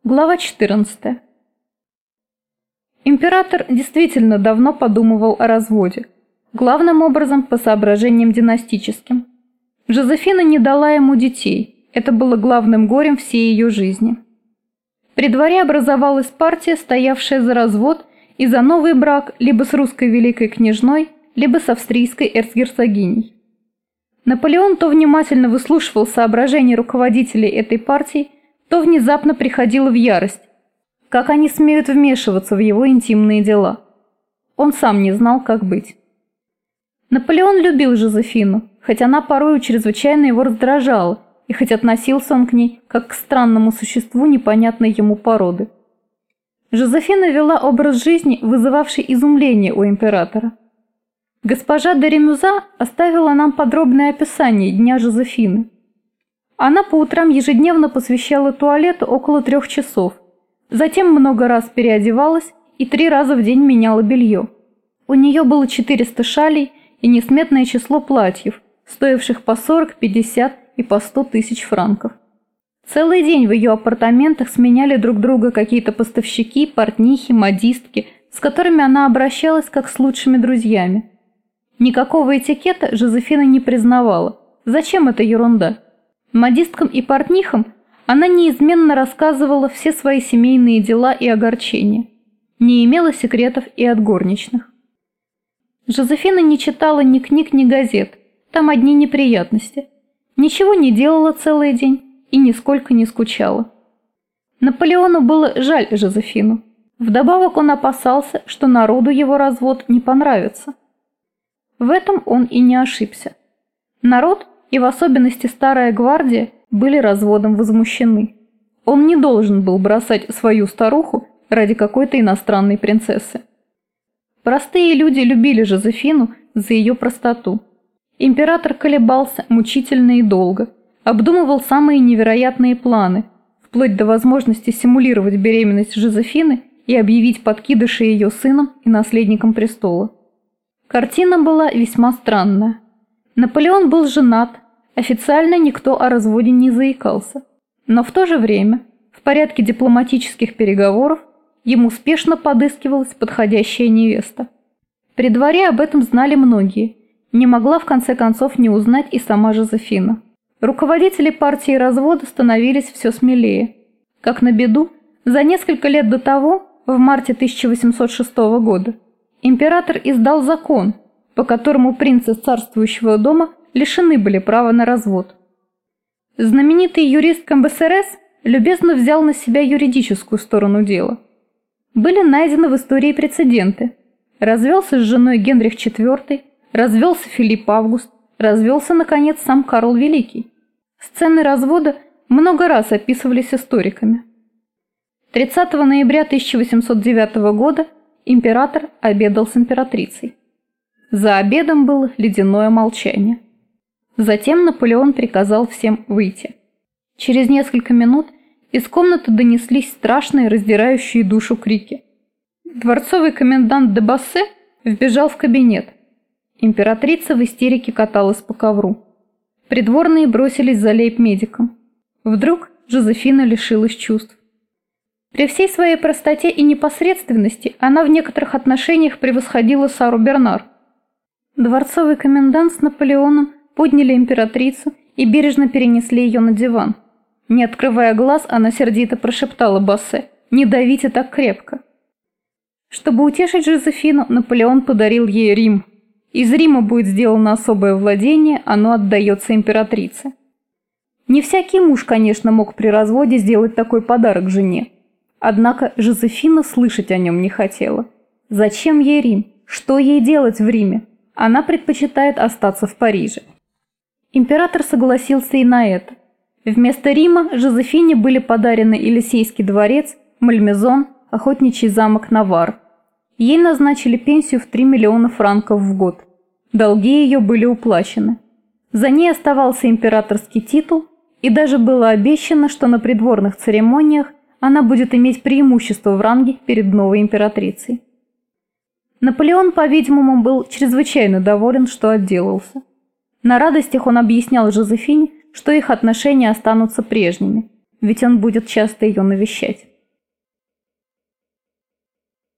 Глава 14. Император действительно давно подумывал о разводе, главным образом по соображениям династическим. Жозефина не дала ему детей, это было главным горем всей ее жизни. При дворе образовалась партия, стоявшая за развод и за новый брак либо с русской великой княжной, либо с австрийской эрцгерцогиней. Наполеон то внимательно выслушивал соображения руководителей этой партии, то внезапно приходил в ярость, как они смеют вмешиваться в его интимные дела. Он сам не знал, как быть. Наполеон любил Жозефину, хоть она порою чрезвычайно его раздражала, и хоть относился он к ней как к странному существу непонятной ему породы. Жозефина вела образ жизни, вызывавший изумление у императора. Госпожа де Ремюза оставила нам подробное описание дня Жозефины. Она по утрам ежедневно посвящала туалету около 3 часов, затем много раз переодевалась и 3 раза в день меняла белье. У нее было 400 шалей и несметное число платьев, стоивших по 40, 50 и по 100 тысяч франков. Целый день в ее апартаментах сменяли друг друга какие-то поставщики, портнихи, модистки, с которыми она обращалась как с лучшими друзьями. Никакого этикета Жозефина не признавала. Зачем эта ерунда? Модисткам и портнихам она неизменно рассказывала все свои семейные дела и огорчения. Не имела секретов и от горничных. Жозефина не читала ни книг, ни газет. Там одни неприятности. Ничего не делала целый день и нисколько не скучала. Наполеону было жаль Жозефину. Вдобавок он опасался, что народу его развод не понравится. В этом он и не ошибся. Народ, и в особенности старая гвардия, были разводом возмущены. Он не должен был бросать свою старуху ради какой-то иностранной принцессы. Простые люди любили Жозефину за ее простоту. Император колебался мучительно и долго, обдумывал самые невероятные планы, вплоть до возможности симулировать беременность Жозефины и объявить подкидыша ее сыном и наследником престола. Картина была весьма странная. Наполеон был женат, официально никто о разводе не заикался. Но в то же время, в порядке дипломатических переговоров, ему спешно подыскивалась подходящая невеста. При дворе об этом знали многие, не могла в конце концов не узнать и сама Жозефина. Руководители партии развода становились все смелее. Как на беду, за несколько лет до того, в марте 1806 года, император издал закон, по которому принцы царствующего дома лишены были права на развод. Знаменитый юрист КМБСРС любезно взял на себя юридическую сторону дела. Были найдены в истории прецеденты. Развелся с женой Генрих IV, развелся Филипп Август, развелся, наконец, сам Карл Великий. Сцены развода много раз описывались историками. 30 ноября 1809 года император обедал с императрицей. За обедом было ледяное молчание. Затем Наполеон приказал всем выйти. Через несколько минут из комнаты донеслись страшные, раздирающие душу крики. Дворцовый комендант де Бассе вбежал в кабинет. Императрица в истерике каталась по ковру. Придворные бросились за лейб-медиком. Вдруг Жозефина лишилась чувств. При всей своей простоте и непосредственности она в некоторых отношениях превосходила Сару Бернар. Дворцовый комендант с Наполеоном подняли императрицу и бережно перенесли ее на диван. Не открывая глаз, она сердито прошептала Бассе: «Не давите так крепко». Чтобы утешить Жозефину, Наполеон подарил ей Рим. Из Рима будет сделано особое владение, оно отдается императрице. Не всякий муж, конечно, мог при разводе сделать такой подарок жене. Однако Жозефина слышать о нем не хотела. Зачем ей Рим? Что ей делать в Риме? Она предпочитает остаться в Париже. Император согласился и на это. Вместо Рима Жозефине были подарены Елисейский дворец, Мальмезон, охотничий замок Навар. Ей назначили пенсию в 3 миллиона франков в год. Долги ее были уплачены. За ней оставался императорский титул, и даже было обещано, что на придворных церемониях она будет иметь преимущество в ранге перед новой императрицей. Наполеон, по-видимому, был чрезвычайно доволен, что отделался. На радостях он объяснял Жозефине, что их отношения останутся прежними, ведь он будет часто ее навещать.